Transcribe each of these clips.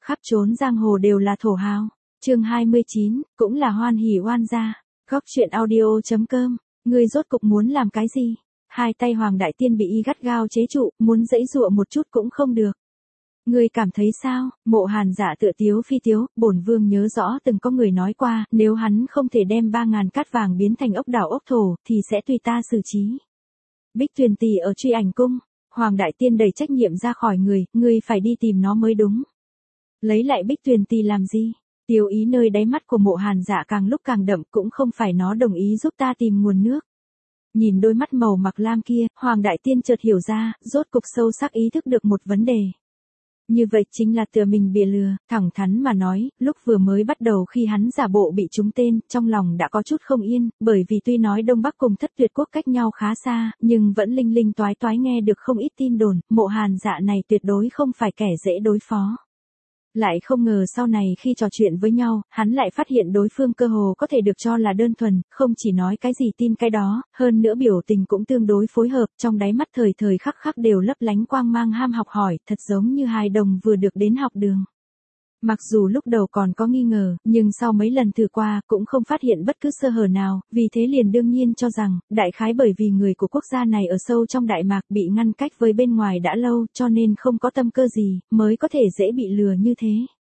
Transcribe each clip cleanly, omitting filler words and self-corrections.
khắp trốn giang hồ đều là thổ hào. Chương 29, cũng là hoan hỉ oan gia. Góc truyện audio.com. Ngươi rốt cục muốn làm cái gì? Hai tay Hoàng Đại Tiên bị y gắt gao chế trụ, muốn giãy giụa một chút cũng không được. Ngươi cảm thấy sao? Mộ Hàn Dạ tựa tiếu phi tiếu, bổn vương nhớ rõ từng có người nói qua, nếu hắn không thể đem 3.000 cát vàng biến thành ốc đảo ốc thổ, thì sẽ tùy ta xử trí. Bích Tuyền tỷ ở Truy Ảnh cung. Hoàng Đại Tiên đẩy trách nhiệm ra khỏi người, ngươi phải đi tìm nó mới đúng. Lấy lại Bích Tuyền tỷ làm gì? Tiêu ý nơi đáy mắt của Mộ Hàn Dạ càng lúc càng đậm, cũng không phải nó đồng ý giúp ta tìm nguồn nước. Nhìn đôi mắt màu mặc lam kia, Hoàng Đại Tiên chợt hiểu ra, rốt cục sâu sắc ý thức được một vấn đề. Như vậy chính là tự mình bị lừa, thẳng thắn mà nói, lúc vừa mới bắt đầu khi hắn giả bộ bị trúng tên, trong lòng đã có chút không yên, bởi vì tuy nói Đông Bắc cùng Thất Tuyệt quốc cách nhau khá xa, nhưng vẫn linh linh toái toái nghe được không ít tin đồn, Mộ Hàn Dạ này tuyệt đối không phải kẻ dễ đối phó. Lại không ngờ sau này khi trò chuyện với nhau, hắn lại phát hiện đối phương cơ hồ có thể được cho là đơn thuần, không chỉ nói cái gì tin cái đó, hơn nữa biểu tình cũng tương đối phối hợp, trong đáy mắt thời thời khắc khắc đều lấp lánh quang mang ham học hỏi, thật giống như hài đồng vừa được đến học đường. Mặc dù lúc đầu còn có nghi ngờ, nhưng sau mấy lần thử qua, cũng không phát hiện bất cứ sơ hở nào, vì thế liền đương nhiên cho rằng, đại khái bởi vì người của quốc gia này ở sâu trong Đại Mạc bị ngăn cách với bên ngoài đã lâu, cho nên không có tâm cơ gì, mới có thể dễ bị lừa như thế.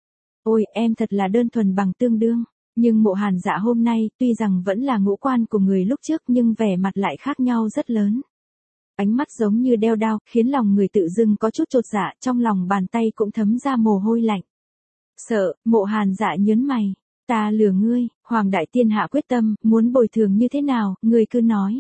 Ôi, em thật là đơn thuần bằng tương đương. Nhưng Mộ Hàn Dạ hôm nay, tuy rằng vẫn là ngũ quan của người lúc trước nhưng vẻ mặt lại khác nhau rất lớn. Ánh mắt giống như đeo đao, khiến lòng người tự dưng có chút chột dạ, trong lòng bàn tay cũng thấm ra mồ hôi lạnh. Sợ, Mộ Hàn Dạ nhớn mày. Ta lừa ngươi. Hoàng Đại Tiên hạ quyết tâm, muốn bồi thường như thế nào, ngươi cứ nói.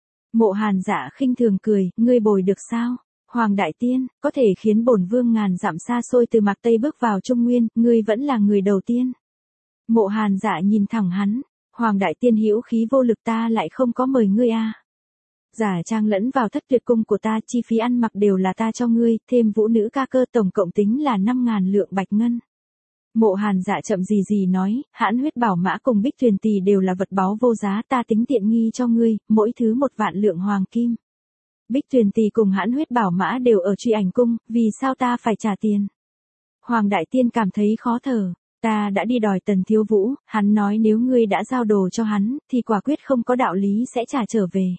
Mộ Hàn Dạ khinh thường cười, ngươi bồi được sao? Hoàng Đại Tiên, có thể khiến bổn vương ngàn dặm xa xôi từ Mạc Tây bước vào Trung Nguyên, ngươi vẫn là người đầu tiên. Mộ Hàn Dạ nhìn thẳng hắn. Hoàng Đại Tiên hữu khí vô lực, ta lại không có mời ngươi à. Giả trang lẫn vào Thất Tuyệt cung của ta, chi phí ăn mặc đều là ta cho ngươi, thêm vũ nữ ca cơ tổng cộng tính là 5.000 lượng bạch ngân. Mộ Hàn Dạ chậm gì nói, Hãn Huyết Bảo Mã cùng Bích Tuyền tỷ đều là vật báu vô giá, ta tính tiện nghi cho ngươi, mỗi thứ 1.000 lượng hoàng kim. Bích Tuyền tỷ cùng Hãn Huyết Bảo Mã đều ở Truy Ảnh cung, vì sao ta phải trả tiền? Hoàng Đại Tiên cảm thấy khó thở, ta đã đi đòi Tần Thiếu Vũ, hắn nói nếu ngươi đã giao đồ cho hắn, thì quả quyết không có đạo lý sẽ trả trở về.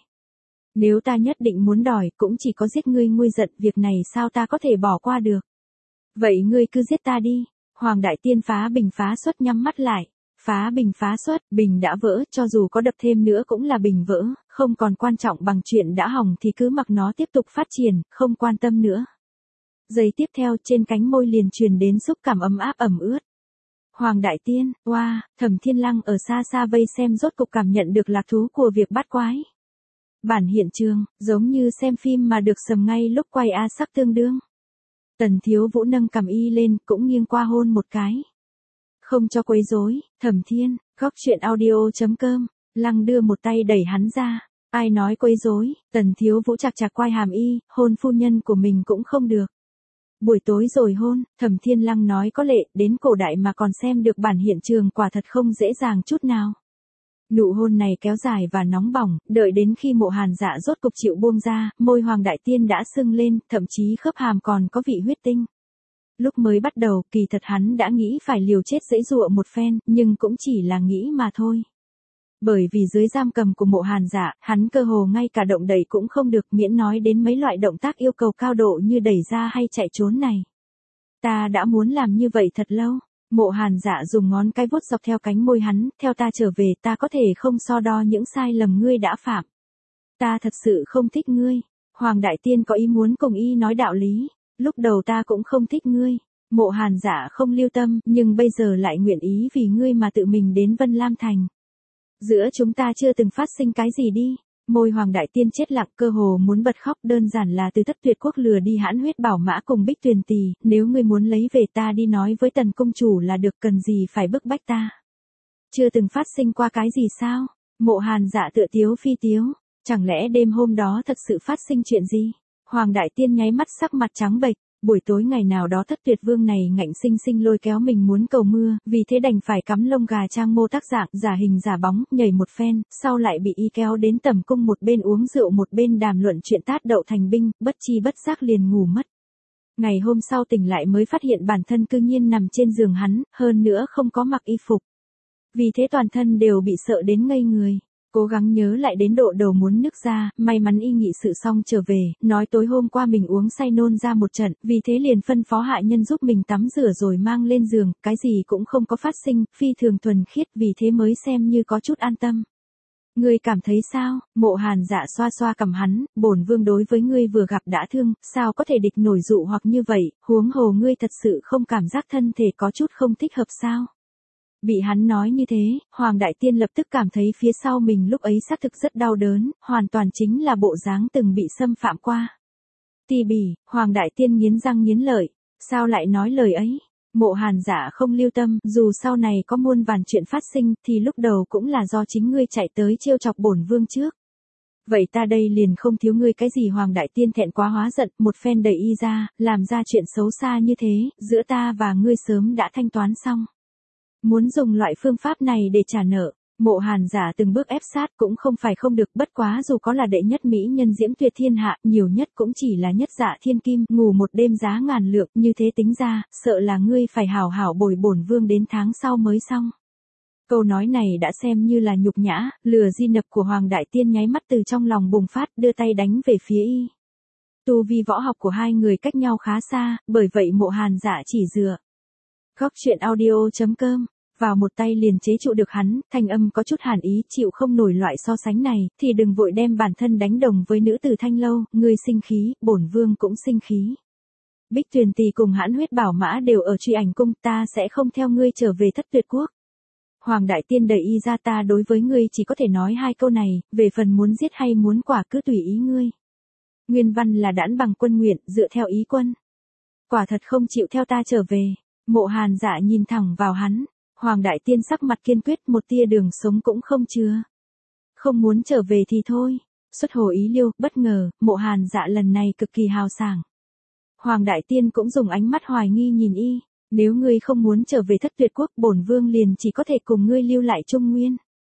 Nếu ta nhất định muốn đòi, cũng chỉ có giết ngươi nguôi giận, việc này sao ta có thể bỏ qua được? Vậy ngươi cứ giết ta đi. Hoàng Đại Tiên phá bình phá xuất nhắm mắt lại. Phá bình phá xuất, bình đã vỡ, cho dù có đập thêm nữa cũng là bình vỡ, không còn quan trọng bằng chuyện đã hỏng thì cứ mặc nó tiếp tục phát triển, không quan tâm nữa. Giây tiếp theo trên cánh môi liền truyền đến xúc cảm ấm áp ẩm ướt. Hoàng Đại Tiên, oa, Thẩm Thiên Lăng ở xa xa vây xem rốt cục cảm nhận được lạc thú của việc bắt quái. Bản hiện trường, giống như xem phim mà được sầm ngay lúc quay A sắc tương đương. Tần Thiếu Vũ nâng cằm y lên, cũng nghiêng qua hôn một cái. Không cho quấy rối, Thẩm Thiên, góc truyện audio.com, Lăng đưa một tay đẩy hắn ra. Ai nói quấy rối? Tần Thiếu Vũ chạc chạc quai hàm y, hôn phu nhân của mình cũng không được. Buổi tối rồi hôn, Thẩm Thiên Lăng nói có lệ, đến cổ đại mà còn xem được bản hiện trường quả thật không dễ dàng chút nào. Nụ hôn này kéo dài và nóng bỏng, đợi đến khi Mộ Hàn Dạ rốt cục chịu buông ra, môi Hoàng Đại Tiên đã sưng lên, thậm chí khớp hàm còn có vị huyết tinh. Lúc mới bắt đầu, kỳ thật hắn đã nghĩ phải liều chết giãy giụa một phen, nhưng cũng chỉ là nghĩ mà thôi. Bởi vì dưới giam cầm của Mộ Hàn Dạ, hắn cơ hồ ngay cả động đậy cũng không được, miễn nói đến mấy loại động tác yêu cầu cao độ như đẩy ra hay chạy trốn này. Ta đã muốn làm như vậy thật lâu. Mộ Hàn Dạ dùng ngón cái vuốt dọc theo cánh môi hắn, theo ta trở về, ta có thể không so đo những sai lầm ngươi đã phạm. Ta thật sự không thích ngươi. Hoàng Đại Tiên có ý muốn cùng y nói đạo lý. Lúc đầu ta cũng không thích ngươi. Mộ Hàn Dạ không lưu tâm, nhưng bây giờ lại nguyện ý vì ngươi mà tự mình đến Vân Lam Thành. Giữa chúng ta chưa từng phát sinh cái gì đi. Môi Hoàng Đại Tiên chết lặng, cơ hồ muốn bật khóc, đơn giản là từ Thất Tuyệt quốc lừa đi Hãn Huyết Bảo Mã cùng Bích Tuyền tỷ, nếu ngươi muốn lấy về ta đi nói với Tần công chủ là được, cần gì phải bức bách ta. Chưa từng phát sinh qua cái gì sao? Mộ Hàn Dạ tựa tiếu phi tiếu, chẳng lẽ đêm hôm đó thật sự phát sinh chuyện gì? Hoàng Đại Tiên nháy mắt sắc mặt trắng bệch. Buổi tối ngày nào đó Thất Tuyệt vương này ngạnh sinh sinh lôi kéo mình muốn cầu mưa, vì thế đành phải cắm lông gà trang mô tác dạng, giả hình giả bóng, nhảy một phen, sau lại bị y kéo đến tầm cung, một bên uống rượu một bên đàm luận chuyện tát đậu thành binh, bất chi bất giác liền ngủ mất. Ngày hôm sau tỉnh lại mới phát hiện bản thân cư nhiên nằm trên giường hắn, hơn nữa không có mặc y phục. Vì thế toàn thân đều bị sợ đến ngây người. Cố gắng nhớ lại đến độ đầu muốn nức ra, may mắn y nghị sự xong trở về, nói tối hôm qua mình uống say nôn ra một trận, vì thế liền phân phó hạ nhân giúp mình tắm rửa rồi mang lên giường, cái gì cũng không có phát sinh, phi thường thuần khiết, vì thế mới xem như có chút an tâm. Ngươi cảm thấy sao? Mộ Hàn Dạ xoa xoa cằm hắn, bổn vương đối với ngươi vừa gặp đã thương, sao có thể địch nổi dụ hoặc như vậy, huống hồ ngươi thật sự không cảm giác thân thể có chút không thích hợp sao? Bị hắn nói như thế, Hoàng Đại Tiên lập tức cảm thấy phía sau mình lúc ấy xác thực rất đau đớn, hoàn toàn chính là bộ dáng từng bị xâm phạm qua. Tì bỉ, Hoàng Đại Tiên nghiến răng nghiến lợi, sao lại nói lời ấy? Mộ Hàn Dạ không lưu tâm, dù sau này có muôn vàn chuyện phát sinh, thì lúc đầu cũng là do chính ngươi chạy tới trêu chọc bổn vương trước. Vậy ta đây liền không thiếu ngươi cái gì. Hoàng Đại Tiên thẹn quá hóa giận, một phen đẩy y ra, làm ra chuyện xấu xa như thế, giữa ta và ngươi sớm đã thanh toán xong. Muốn dùng loại phương pháp này để trả nợ. Mộ Hàn Dạ từng bước ép sát cũng không phải không được, bất quá dù có là đệ nhất mỹ nhân diễm tuyệt thiên hạ, nhiều nhất cũng chỉ là nhất dạ thiên kim, ngủ một đêm giá ngàn lượng, như thế tính ra, sợ là ngươi phải hảo hảo bồi bổn vương đến tháng sau mới xong. Câu nói này đã xem như là nhục nhã, lừa di nập của Hoàng Đại Tiên nháy mắt từ trong lòng bùng phát, đưa tay đánh về phía y. Tu vi võ học của hai người cách nhau khá xa, bởi vậy Mộ Hàn Dạ chỉ dựa Góc truyện audio.com vào một tay liền chế trụ được hắn, thanh âm có chút hàn ý, chịu không nổi loại so sánh này, thì đừng vội đem bản thân đánh đồng với nữ tử Thanh Lâu, ngươi sinh khí, bổn vương cũng sinh khí. Bích Tuyền Tỳ cùng Hãn Huyết Bảo Mã đều ở Truy Ảnh Cung, ta sẽ không theo ngươi trở về Thất Tuyệt Quốc. Hoàng Đại Tiên đẩy y ra, ta đối với ngươi chỉ có thể nói hai câu này, về phần muốn giết hay muốn quả cứ tùy ý ngươi. Nguyên văn là đãn bằng quân nguyện, dựa theo ý quân. Quả thật không chịu theo ta trở về. Mộ Hàn Dạ nhìn thẳng vào hắn. Hoàng Đại Tiên sắc mặt kiên quyết, một tia đường sống cũng không chứa. Không muốn trở về thì thôi. Xuất hồ ý liêu, bất ngờ, Mộ Hàn Dạ lần này cực kỳ hào sảng. Hoàng Đại Tiên cũng dùng ánh mắt hoài nghi nhìn y. Nếu ngươi không muốn trở về Thất Tuyệt Quốc, bổn vương liền chỉ có thể cùng ngươi lưu lại Trung Nguyên.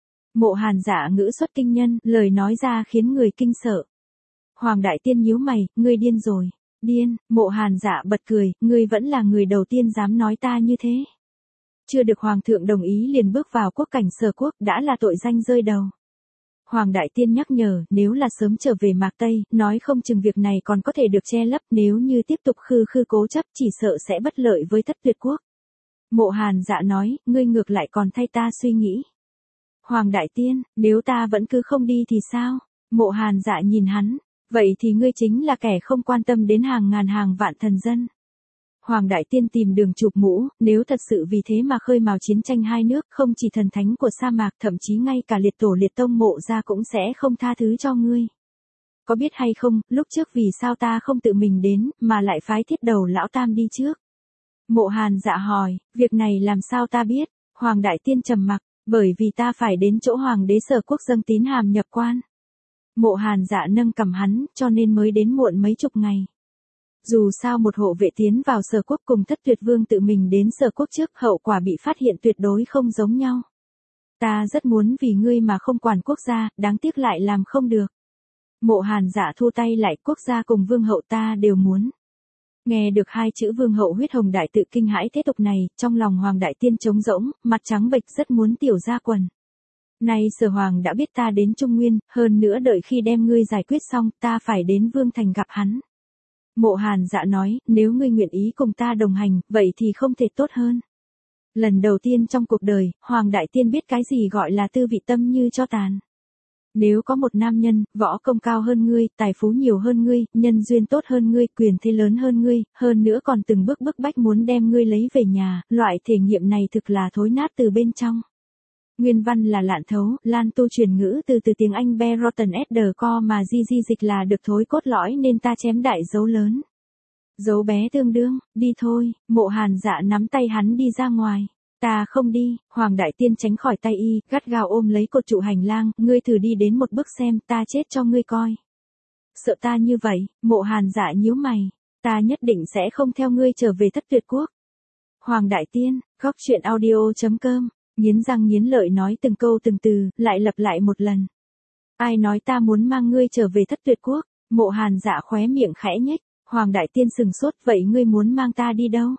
Mộ Hàn Dạ ngữ xuất kinh nhân, lời nói ra khiến người kinh sợ. Hoàng Đại Tiên nhíu mày, ngươi điên rồi. Điên, Mộ Hàn Dạ bật cười, ngươi vẫn là người đầu tiên dám nói ta như thế. Chưa được Hoàng thượng đồng ý liền bước vào quốc cảnh Sở Quốc đã là tội danh rơi đầu. Hoàng Đại Tiên nhắc nhở, nếu là sớm trở về Mạc Tây, nói không chừng việc này còn có thể được che lấp, nếu như tiếp tục khư khư cố chấp chỉ sợ sẽ bất lợi với Thất Tuyệt Quốc. Mộ Hàn Dạ nói, ngươi ngược lại còn thay ta suy nghĩ. Hoàng Đại Tiên, nếu ta vẫn cứ không đi thì sao? Mộ Hàn Dạ nhìn hắn, vậy thì ngươi chính là kẻ không quan tâm đến hàng ngàn hàng vạn thần dân. Hoàng Đại Tiên tìm đường chụp mũ, nếu thật sự vì thế mà khơi mào chiến tranh hai nước, không chỉ thần thánh của sa mạc, thậm chí ngay cả liệt tổ liệt tông Mộ gia cũng sẽ không tha thứ cho ngươi. Có biết hay không, lúc trước vì sao ta không tự mình đến, mà lại phái Thiết Đầu lão tam đi trước? Mộ Hàn Dạ hỏi, việc này làm sao ta biết? Hoàng Đại Tiên trầm mặc, bởi vì ta phải đến chỗ Hoàng đế Sở Quốc dâng tín hàm nhập quan. Mộ Hàn Dạ nâng cằm hắn, cho nên mới đến muộn mấy chục ngày. Dù sao một hộ vệ tiến vào Sở Quốc cùng Thất Tuyệt Vương tự mình đến Sở Quốc trước, hậu quả bị phát hiện tuyệt đối không giống nhau. Ta rất muốn vì ngươi mà không quản quốc gia, đáng tiếc lại làm không được. Mộ Hàn Dạ thu tay lại, quốc gia cùng vương hậu ta đều muốn. Nghe được hai chữ vương hậu huyết hồng đại tự kinh hãi thế tục này, trong lòng Hoàng Đại Tiên trống rỗng, mặt trắng bệch rất muốn tiểu ra quần. Nay Sở Hoàng đã biết ta đến Trung Nguyên, hơn nữa đợi khi đem ngươi giải quyết xong, ta phải đến Vương Thành gặp hắn. Mộ Hàn Dạ nói, nếu ngươi nguyện ý cùng ta đồng hành, vậy thì không thể tốt hơn. Lần đầu tiên trong cuộc đời, Hoàng Đại Tiên biết cái gì gọi là tư vị tâm như cho tàn. Nếu có một nam nhân, võ công cao hơn ngươi, tài phú nhiều hơn ngươi, nhân duyên tốt hơn ngươi, quyền thế lớn hơn ngươi, hơn nữa còn từng bước bức bách muốn đem ngươi lấy về nhà, loại thể nghiệm này thực là thối nát từ bên trong. Nguyên văn là lạn thấu, Lan tu truyền ngữ từ tiếng Anh Berotten Co mà di dịch là được thối cốt lõi nên ta chém đại dấu lớn. Dấu bé tương đương, đi thôi. Mộ Hàn Dạ nắm tay hắn đi ra ngoài. Ta không đi. Hoàng Đại Tiên tránh khỏi tay y, gắt gao ôm lấy cột trụ hành lang, ngươi thử đi đến một bước xem, ta chết cho ngươi coi. Sợ ta như vậy? Mộ Hàn Dạ nhíu mày. Ta nhất định sẽ không theo ngươi trở về Thất Tuyệt Quốc. Hoàng Đại Tiên, góc truyện audio.com nghiến răng nghiến lợi nói từng câu từng từ, lại lặp lại một lần. Ai nói ta muốn mang ngươi trở về Thất Tuyệt Quốc? Mộ Hàn Dạ khóe miệng khẽ nhếch. Hoàng đại tiên sừng sốt, vậy ngươi muốn mang ta đi đâu?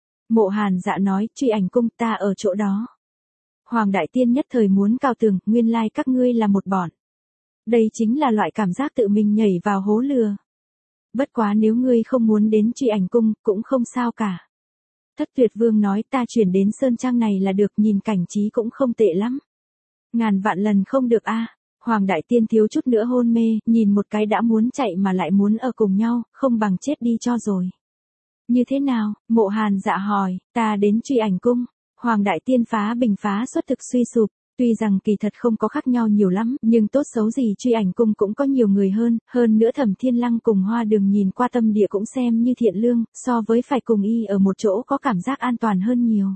Mộ Hàn Dạ nói, Truy Ảnh Cung, ta ở chỗ đó. Hoàng đại tiên nhất thời muốn cào tường, nguyên lai các ngươi là một bọn. Đây chính là loại cảm giác tự mình nhảy vào hố lừa. Bất quá nếu ngươi không muốn đến Truy Ảnh Cung, cũng không sao cả. Thất Tuyệt Vương nói, ta chuyển đến Sơn Trang này là được, nhìn cảnh trí cũng không tệ lắm. Ngàn vạn lần không được a. Hoàng đại tiên thiếu chút nữa hôn mê, nhìn một cái đã muốn chạy mà lại muốn ở cùng nhau, không bằng chết đi cho rồi. Như thế nào? Mộ Hàn Dạ hỏi, ta đến Truy Ảnh Cung. Hoàng đại tiên phá bình phá xuất thực suy sụp. Tuy rằng kỳ thật không có khác nhau nhiều lắm, nhưng tốt xấu gì Truy Ảnh Cung cũng có nhiều người hơn nữa Thẩm Thiên Lăng cùng Hoa Đường nhìn qua tâm địa cũng xem như thiện lương, so với phải cùng y ở một chỗ có cảm giác an toàn hơn nhiều.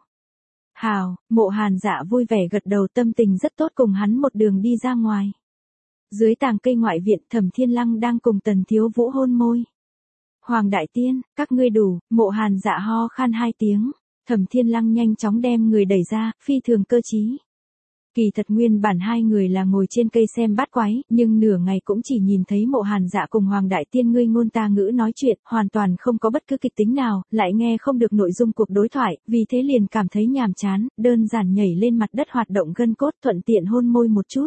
Hào, Mộ Hàn Dạ vui vẻ gật đầu, tâm tình rất tốt, cùng hắn một đường đi ra ngoài. Dưới tàng cây ngoại viện, Thẩm Thiên Lăng đang cùng Tần Thiếu Vũ hôn môi. Hoàng đại tiên, các ngươi đủ, Mộ Hàn Dạ ho khan 2 tiếng, Thẩm Thiên Lăng nhanh chóng đem người đẩy ra, phi thường cơ trí. Kỳ thật nguyên bản hai người là ngồi trên cây xem bát quái, nhưng nửa ngày cũng chỉ nhìn thấy Mộ Hàn Dạ cùng Hoàng đại tiên ngươi ngôn ta ngữ nói chuyện, hoàn toàn không có bất cứ kịch tính nào, lại nghe không được nội dung cuộc đối thoại, vì thế liền cảm thấy nhàm chán, đơn giản nhảy lên mặt đất hoạt động gân cốt, thuận tiện hôn môi một chút.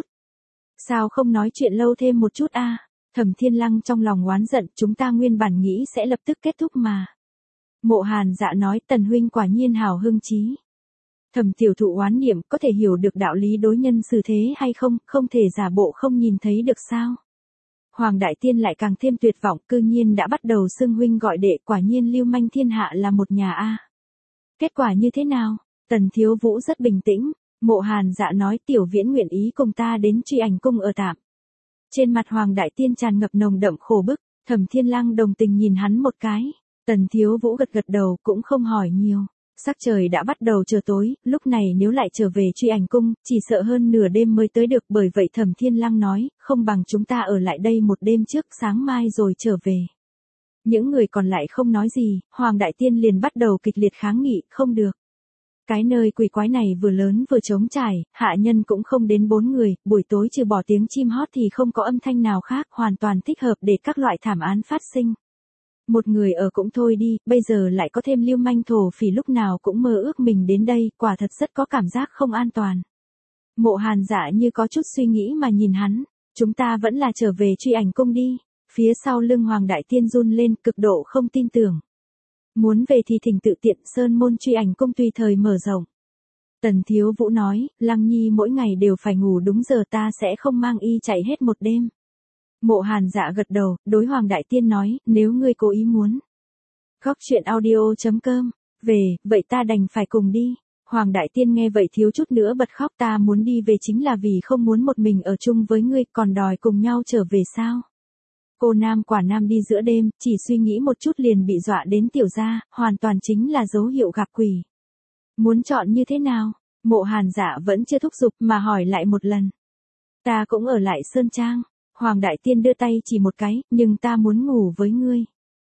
Sao không nói chuyện lâu thêm một chút a? Thẩm Thiên Lăng trong lòng oán giận, chúng ta nguyên bản nghĩ sẽ lập tức kết thúc mà. Mộ Hàn Dạ nói, Tần huynh quả nhiên hào hưng trí. Thẩm tiểu thụ oán niệm, có thể hiểu được đạo lý đối nhân xử thế hay không, không thể giả bộ không nhìn thấy được sao. Hoàng đại tiên lại càng thêm tuyệt vọng, cư nhiên đã bắt đầu xưng huynh gọi đệ, quả nhiên lưu manh thiên hạ là một nhà a. Kết quả như thế nào? Tần Thiếu Vũ rất bình tĩnh. Mộ Hàn Dạ nói, Tiểu Viễn nguyện ý cùng ta đến Truy Ảnh Cung ở tạm. Trên mặt Hoàng đại tiên tràn ngập nồng đậm khổ bức, Thẩm Thiên Lăng đồng tình nhìn hắn một cái. Tần Thiếu Vũ gật gật đầu, cũng không hỏi nhiều. Sắc trời đã bắt đầu trở tối, lúc này nếu lại trở về Truy Ảnh Cung, chỉ sợ hơn nửa đêm mới tới được, bởi vậy Thẩm Thiên Lăng nói, không bằng chúng ta ở lại đây một đêm trước, sáng mai rồi trở về. Những người còn lại không nói gì, Hoàng đại tiên liền bắt đầu kịch liệt kháng nghị, không được. Cái nơi quỷ quái này vừa lớn vừa trống trải, hạ nhân cũng không đến 4 người, buổi tối trừ bỏ tiếng chim hót thì không có âm thanh nào khác, hoàn toàn thích hợp để các loại thảm án phát sinh. Một người ở cũng thôi đi, bây giờ lại có thêm lưu manh thổ phỉ lúc nào cũng mơ ước mình đến đây, quả thật rất có cảm giác không an toàn. Mộ Hàn Dạ như có chút suy nghĩ mà nhìn hắn, chúng ta vẫn là trở về Truy Ảnh Cung đi. Phía sau lưng Hoàng đại tiên run lên, cực độ không tin tưởng. Muốn về thì thỉnh tự tiện, sơn môn Truy Ảnh Cung tùy thời mở rộng. Tần Thiếu Vũ nói, Lăng Nhi mỗi ngày đều phải ngủ đúng giờ, ta sẽ không mang y chạy hết một đêm. Mộ Hàn Dạ gật đầu, đối Hoàng đại tiên nói, nếu ngươi cố ý muốn. Góc truyện audio.com, về, vậy ta đành phải cùng đi. Hoàng đại tiên nghe vậy thiếu chút nữa bật khóc, ta muốn đi về chính là vì không muốn một mình ở chung với ngươi, còn đòi cùng nhau trở về sao? Cô nam quả nam đi giữa đêm, chỉ suy nghĩ một chút liền bị dọa đến tiểu gia, hoàn toàn chính là dấu hiệu gặp quỷ. Muốn chọn như thế nào? Mộ Hàn Dạ vẫn chưa thúc giục mà hỏi lại một lần. Ta cũng ở lại Sơn Trang. Hoàng đại tiên đưa tay chỉ một cái, nhưng ta muốn ngủ với ngươi.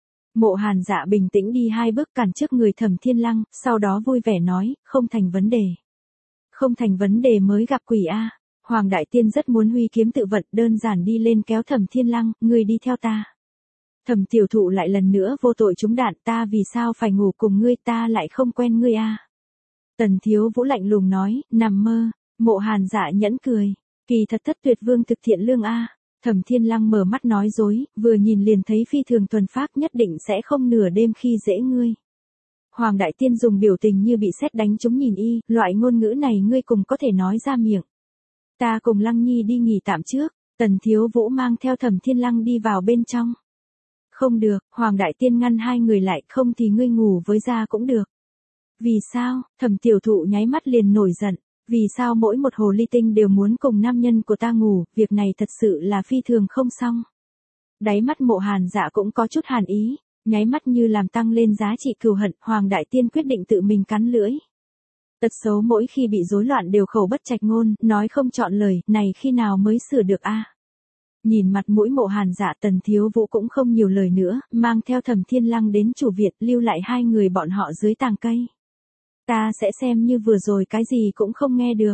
Mộ Hàn Dạ bình tĩnh đi 2 bước cản trước người Thẩm Thiên Lăng, sau đó vui vẻ nói, không thành vấn đề. Không thành vấn đề mới gặp quỷ a. Hoàng đại tiên rất muốn huy kiếm tự vận, đơn giản đi lên kéo Thẩm Thiên Lăng, ngươi đi theo ta. Thẩm tiểu thụ lại lần nữa vô tội trúng đạn, ta vì sao phải ngủ cùng ngươi, ta lại không quen ngươi a. Tần Thiếu Vũ lạnh lùng nói, nằm mơ. Mộ Hàn Dạ nhẫn cười, kỳ thật Thất Tuyệt Vương thực thiện lương a. Thẩm Thiên Lăng mở mắt nói dối, vừa nhìn liền thấy phi thường thuần phác, nhất định sẽ không nửa đêm khi dễ ngươi. Hoàng đại tiên dùng biểu tình như bị sét đánh trúng nhìn y, loại ngôn ngữ này ngươi cùng có thể nói ra miệng. Ta cùng Lăng Nhi đi nghỉ tạm trước. Tần Thiếu Vũ mang theo Thẩm Thiên Lăng đi vào bên trong. Không được, Hoàng đại tiên ngăn hai người lại, không thì ngươi ngủ với gia cũng được. Vì sao? Thẩm tiểu thụ nháy mắt liền nổi giận. Vì sao mỗi một hồ ly tinh đều muốn cùng nam nhân của ta ngủ, việc này thật sự là phi thường không xong. Đáy mắt Mộ Hàn Dạ cũng có chút hàn ý, nháy mắt như làm tăng lên giá trị cừu hận, Hoàng đại tiên quyết định tự mình cắn lưỡi. Tật xấu mỗi khi bị rối loạn đều khẩu bất trạch ngôn, nói không chọn lời, này khi nào mới sửa được a? Nhìn mặt mũi Mộ Hàn Dạ, Tần Thiếu Vũ cũng không nhiều lời nữa, mang theo Thẩm Thiên Lăng đến chủ viện, lưu lại hai người bọn họ dưới tàng cây. Ta sẽ xem như vừa rồi cái gì cũng không nghe được.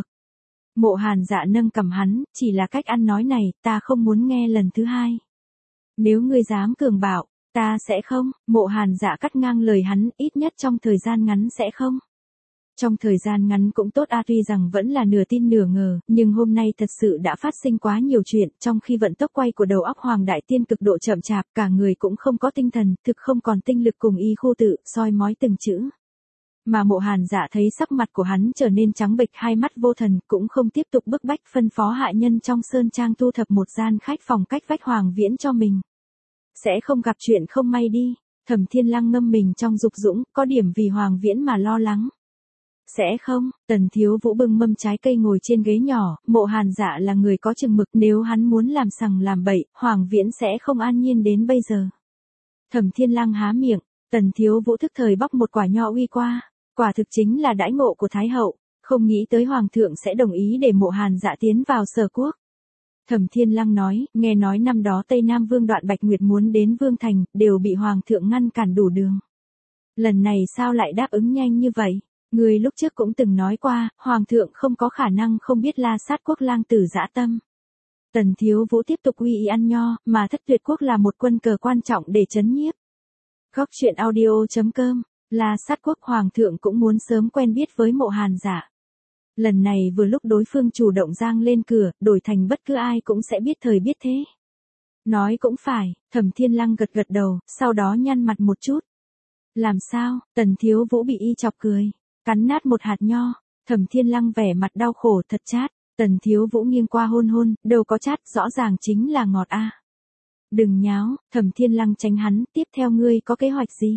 Mộ Hàn Dạ nâng cằm hắn, chỉ là cách ăn nói này, ta không muốn nghe lần thứ hai. Nếu ngươi dám cường bạo, Ta sẽ không, Mộ Hàn Dạ cắt ngang lời hắn, ít nhất trong thời gian ngắn sẽ không. Trong thời gian ngắn cũng tốt a, tuy rằng vẫn là nửa tin nửa ngờ, nhưng hôm nay thật sự đã phát sinh quá nhiều chuyện, trong khi vận tốc quay của đầu óc Hoàng Đại Tiên cực độ chậm chạp, cả người cũng không có tinh thần, thực không còn tinh lực cùng y khu tự, soi mói từng chữ. Mà Mộ Hàn Dạ thấy sắc mặt của hắn trở nên trắng bệch, hai mắt vô thần, cũng không tiếp tục bức bách, phân phó hạ nhân trong sơn trang thu thập một gian khách phòng cách vách Hoàng Viễn cho mình. Sẽ không gặp chuyện không may đi. Thẩm Thiên Lăng ngâm mình trong dục dũng, có điểm vì Hoàng Viễn mà lo lắng. Sẽ không, Tần Thiếu Vũ bưng mâm trái cây ngồi trên ghế nhỏ, Mộ Hàn Dạ là người có chừng mực, nếu hắn muốn làm sằng làm bậy, Hoàng Viễn sẽ không an nhiên đến bây giờ. Thẩm Thiên Lăng há miệng, Tần Thiếu Vũ thức thời bóc một quả nho uy qua, quả thực chính là đãi ngộ của Thái Hậu, không nghĩ tới Hoàng thượng sẽ đồng ý để Mộ Hàn Dạ tiến vào Sở Quốc. Thẩm Thiên Lăng nói, nghe nói năm đó Tây Nam Vương Đoạn Bạch Nguyệt muốn đến Vương Thành, đều bị Hoàng thượng ngăn cản đủ đường. Lần này sao lại đáp ứng nhanh như vậy? Người lúc trước cũng từng nói qua, Hoàng thượng không có khả năng không biết La Sát Quốc lang tử dã tâm. Tần Thiếu Vũ tiếp tục uy y ăn nho, mà Thất Tuyệt Quốc là một quân cờ quan trọng để trấn nhiếp. Góc truyện audio.com, La Sát Quốc Hoàng thượng cũng muốn sớm quen biết với Mộ Hàn Dạ. Lần này vừa lúc đối phương chủ động giang lên cửa, đổi thành bất cứ ai cũng sẽ biết thời biết thế. Nói cũng phải, Thẩm Thiên Lăng gật gật đầu, sau đó nhăn mặt một chút. Làm sao? Tần Thiếu Vũ bị y chọc cười, cắn nát một hạt nho. Thẩm Thiên Lăng vẻ mặt đau khổ, thật chát. Tần Thiếu Vũ nghiêng qua hôn hôn, đâu có chát, rõ ràng chính là ngọt a. Đừng nháo, Thẩm Thiên Lăng tránh hắn, tiếp theo ngươi có kế hoạch gì?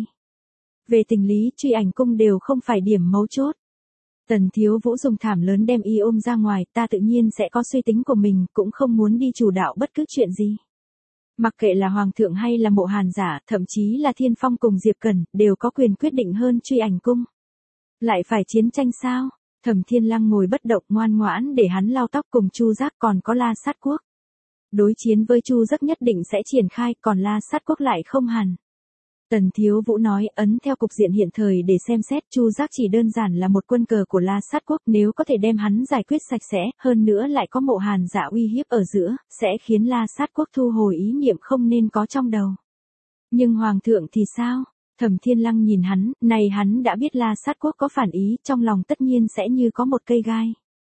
Về tình lý, Truy Ảnh Cung đều không phải điểm mấu chốt. Tần Thiếu Vũ dùng thảm lớn đem y ôm ra ngoài, ta tự nhiên sẽ có suy tính của mình, cũng không muốn đi chủ đạo bất cứ chuyện gì. Mặc kệ là Hoàng thượng hay là Mộ Hàn Dạ, thậm chí là Thiên Phong cùng Diệp Cẩn, đều có quyền quyết định hơn Truy Ảnh Cung. Lại phải chiến tranh sao? Thẩm Thiên Lăng ngồi bất động ngoan ngoãn để hắn lau tóc, cùng Chu Giác còn có La Sát Quốc. Đối chiến với Chu Giác nhất định sẽ triển khai, còn La Sát Quốc lại không hẳn. Tần Thiếu Vũ nói, ấn theo cục diện hiện thời để xem xét, Chu Giác chỉ đơn giản là một quân cờ của La Sát Quốc, nếu có thể đem hắn giải quyết sạch sẽ, hơn nữa lại có Mộ Hàn Dạ uy hiếp ở giữa, sẽ khiến La Sát Quốc thu hồi ý niệm không nên có trong đầu. Nhưng Hoàng thượng thì sao? Thẩm Thiên Lăng nhìn hắn, này hắn đã biết La Sát Quốc có phản ý, trong lòng tất nhiên sẽ như có một cây gai.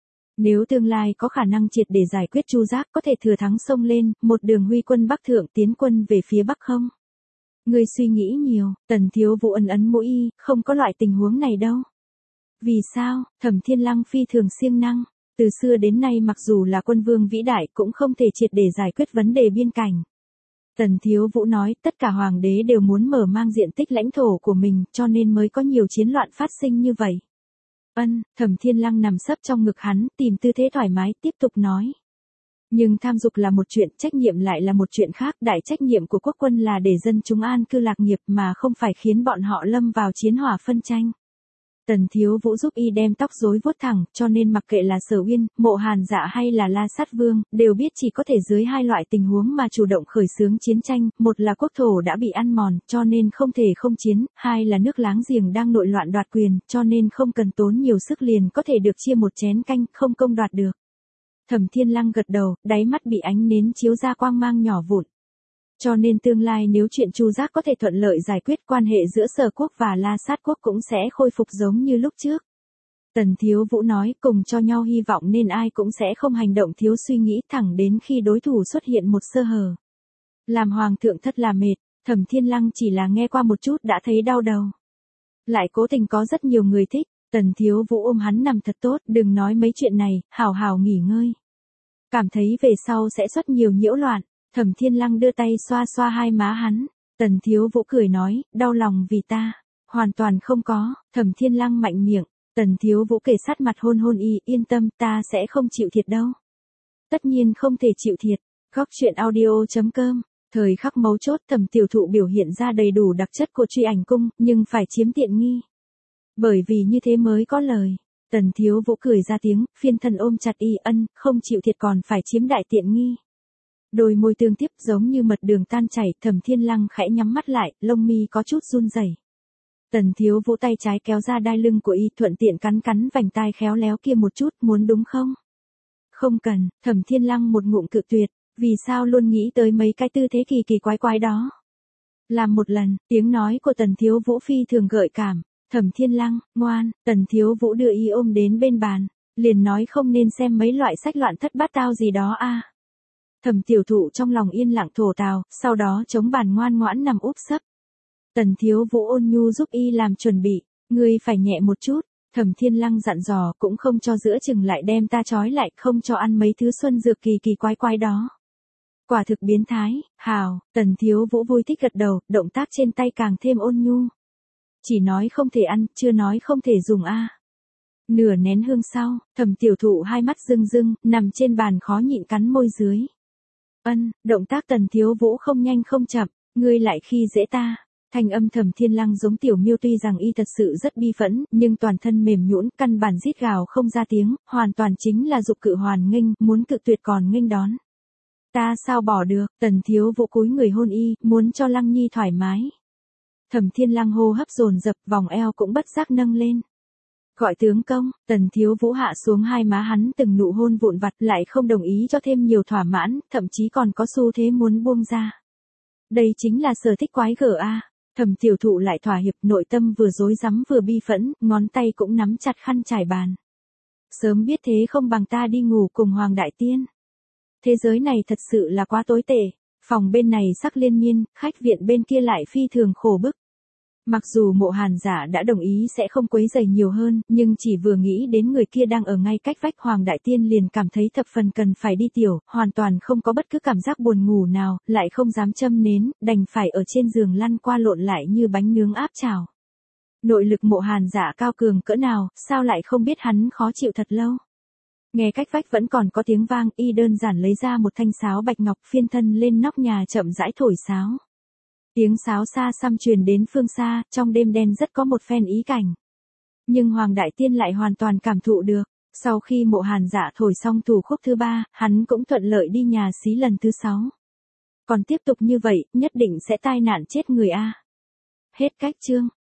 Nếu tương lai có khả năng triệt để giải quyết Chu Giác, có thể thừa thắng xông lên, một đường huy quân Bắc thượng tiến quân về phía Bắc không? Ngươi suy nghĩ nhiều, Tần Thiếu Vũ ấn ấn mũi y, không có loại tình huống này đâu. Vì sao? Thẩm Thiên Lăng phi thường siêng năng. Từ xưa đến nay mặc dù là quân vương vĩ đại cũng không thể triệt để giải quyết vấn đề biên cảnh. Tần Thiếu Vũ nói, tất cả hoàng đế đều muốn mở mang diện tích lãnh thổ của mình, cho nên mới có nhiều chiến loạn phát sinh như vậy. Thẩm Thiên Lăng nằm sấp trong ngực hắn, tìm tư thế thoải mái, tiếp tục nói. Nhưng tham dục là một chuyện, trách nhiệm lại là một chuyện khác, đại trách nhiệm của quốc quân là để dân chúng an cư lạc nghiệp mà không phải khiến bọn họ lâm vào chiến hỏa phân tranh. Tần Thiếu Vũ giúp y đem tóc rối vuốt thẳng, cho nên mặc kệ là Sở Uyên, Mộ Hàn Dạ hay là La Sát Vương, đều biết chỉ có thể dưới hai loại tình huống mà chủ động khởi xướng chiến tranh, một là quốc thổ đã bị ăn mòn, cho nên không thể không chiến, hai là nước láng giềng đang nội loạn đoạt quyền, cho nên không cần tốn nhiều sức liền có thể được chia một chén canh, không công đoạt được. Thẩm Thiên Lăng gật đầu, đáy mắt bị ánh nến chiếu ra quang mang nhỏ vụn. Cho nên tương lai nếu chuyện Chu Giác có thể thuận lợi giải quyết, quan hệ giữa Sở Quốc và La Sát Quốc cũng sẽ khôi phục giống như lúc trước. Tần Thiếu Vũ nói, cùng cho nhau hy vọng nên ai cũng sẽ không hành động thiếu suy nghĩ, thẳng đến khi đối thủ xuất hiện một sơ hở. Làm hoàng thượng thật là mệt, Thẩm Thiên Lăng chỉ là nghe qua một chút đã thấy đau đầu. Lại cố tình có rất nhiều người thích, Tần Thiếu Vũ ôm hắn nằm thật tốt, đừng nói mấy chuyện này, hào hào nghỉ ngơi. Cảm thấy về sau sẽ xuất nhiều nhiễu loạn. Thẩm Thiên Lăng đưa tay xoa xoa hai má hắn. Tần Thiếu Vũ cười nói, đau lòng vì ta. Hoàn toàn không có. Thẩm Thiên Lăng mạnh miệng. Tần Thiếu Vũ kề sát mặt hôn hôn y, yên tâm, ta sẽ không chịu thiệt đâu. Tất nhiên không thể chịu thiệt. Góc truyện audio.com. Thời khắc mấu chốt, Thẩm tiểu thụ biểu hiện ra đầy đủ đặc chất của Truy Ảnh Cung, nhưng phải chiếm tiện nghi. Bởi vì như thế mới có lời. Tần Thiếu Vũ cười ra tiếng, phiên thân ôm chặt y, không chịu thiệt còn phải chiếm đại tiện nghi. Đôi môi tương tiếp giống như mật đường tan chảy, Thẩm Thiên Lăng khẽ nhắm mắt lại, lông mi có chút run rẩy. Tần Thiếu Vũ tay trái kéo ra đai lưng của y, thuận tiện cắn cắn vành tai khéo léo kia một chút, muốn đúng không? Không cần, Thẩm Thiên Lăng một ngụm cự tuyệt, vì sao luôn nghĩ tới mấy cái tư thế kỳ kỳ quái quái đó. Làm một lần, tiếng nói của Tần Thiếu Vũ phi thường gợi cảm. Thẩm Thiên Lăng, ngoan, Tần Thiếu Vũ đưa y ôm đến bên bàn. Liền nói không nên xem mấy loại sách loạn thất bát tao gì đó a. Thẩm Tiểu Thụ trong lòng yên lặng thổ tào, sau đó chống bàn ngoan ngoãn nằm úp sấp. Tần Thiếu Vũ ôn nhu giúp y làm chuẩn bị, ngươi phải nhẹ một chút. Thẩm Thiên Lăng dặn dò cũng không cho giữa chừng lại đem ta trói lại, không cho ăn mấy thứ xuân dược kỳ kỳ quái quái đó. Quả thực biến thái, hào, Tần Thiếu Vũ vui thích gật đầu, động tác trên tay càng thêm ôn nhu. Chỉ nói không thể ăn, chưa nói không thể dùng a. Nửa nén hương sau, Thẩm Tiểu Thụ hai mắt rưng rưng, nằm trên bàn khó nhịn cắn môi dưới. Động tác Tần Thiếu Vũ không nhanh không chậm, ngươi lại khi dễ ta. Thanh âm Thẩm Thiên Lăng giống tiểu miêu, tuy rằng y thật sự rất bi phẫn, nhưng toàn thân mềm nhũn, căn bản rít gào không ra tiếng, hoàn toàn chính là dục cự hoàn nghênh, muốn cự tuyệt còn nghênh đón. Ta sao bỏ được, Tần Thiếu Vũ cúi người hôn y, muốn cho Lăng Nhi thoải mái. Thẩm Thiên Lăng hô hấp dồn dập, vòng eo cũng bất giác nâng lên. Gọi tướng công, Tần Thiếu Vũ hạ xuống hai má hắn từng nụ hôn vụn vặt, lại không đồng ý cho thêm nhiều thỏa mãn, thậm chí còn có xu thế muốn buông ra. Đây chính là sở thích quái gở a. Thẩm Tiểu Thụ lại thỏa hiệp, nội tâm vừa rối rắm vừa bi phẫn, ngón tay cũng nắm chặt khăn trải bàn. Sớm biết thế không bằng ta đi ngủ cùng Hoàng Đại Tiên. Thế giới này thật sự là quá tồi tệ, phòng bên này sắc liên miên, khách viện bên kia lại phi thường khổ bức. Mặc dù Mộ Hàn Giả đã đồng ý sẽ không quấy rầy nhiều hơn, nhưng chỉ vừa nghĩ đến người kia đang ở ngay cách vách Hoàng Đại Tiên liền cảm thấy thập phần cần phải đi tiểu, hoàn toàn không có bất cứ cảm giác buồn ngủ nào, lại không dám châm nến, đành phải ở trên giường lăn qua lộn lại như bánh nướng áp chảo. Nội lực Mộ Hàn Giả cao cường cỡ nào, sao lại không biết hắn khó chịu thật lâu. Nghe cách vách vẫn còn có tiếng vang, y đơn giản lấy ra một thanh sáo bạch ngọc, phiên thân lên nóc nhà chậm rãi thổi sáo. Tiếng sáo xa xăm truyền đến phương xa, trong đêm đen rất có một phen ý cảnh. Nhưng Hoàng Đại Tiên lại hoàn toàn cảm thụ được. Sau khi Mộ Hàn Giả thổi xong thủ khúc thứ 3, hắn cũng thuận lợi đi nhà xí lần thứ 6. Còn tiếp tục như vậy, nhất định sẽ tai nạn chết người a. Hết cách chương.